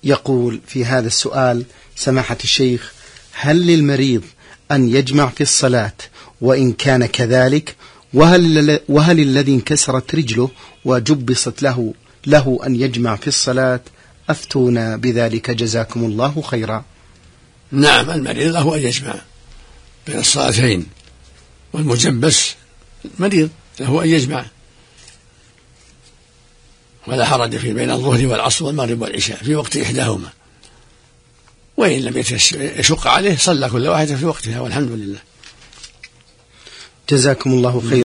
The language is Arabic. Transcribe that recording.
يقول في هذا السؤال: سماحة الشيخ، هل للمريض أن يجمع في الصلاة وإن كان كذلك؟ وهل الذي انكسرت رجله وجبصت له أن يجمع في الصلاة؟ أفتونا بذلك جزاكم الله خيرا. نعم، المريض له أن يجمع بين الصلاتين، والمجبس مريض له أن يجمع، ولا حرج في بين الظهر والعصر والمغرب والعشاء في وقت إحداهما، وإن لم يشق عليه صلى كل واحدة في وقتها، والحمد لله. جزاكم الله خيرا.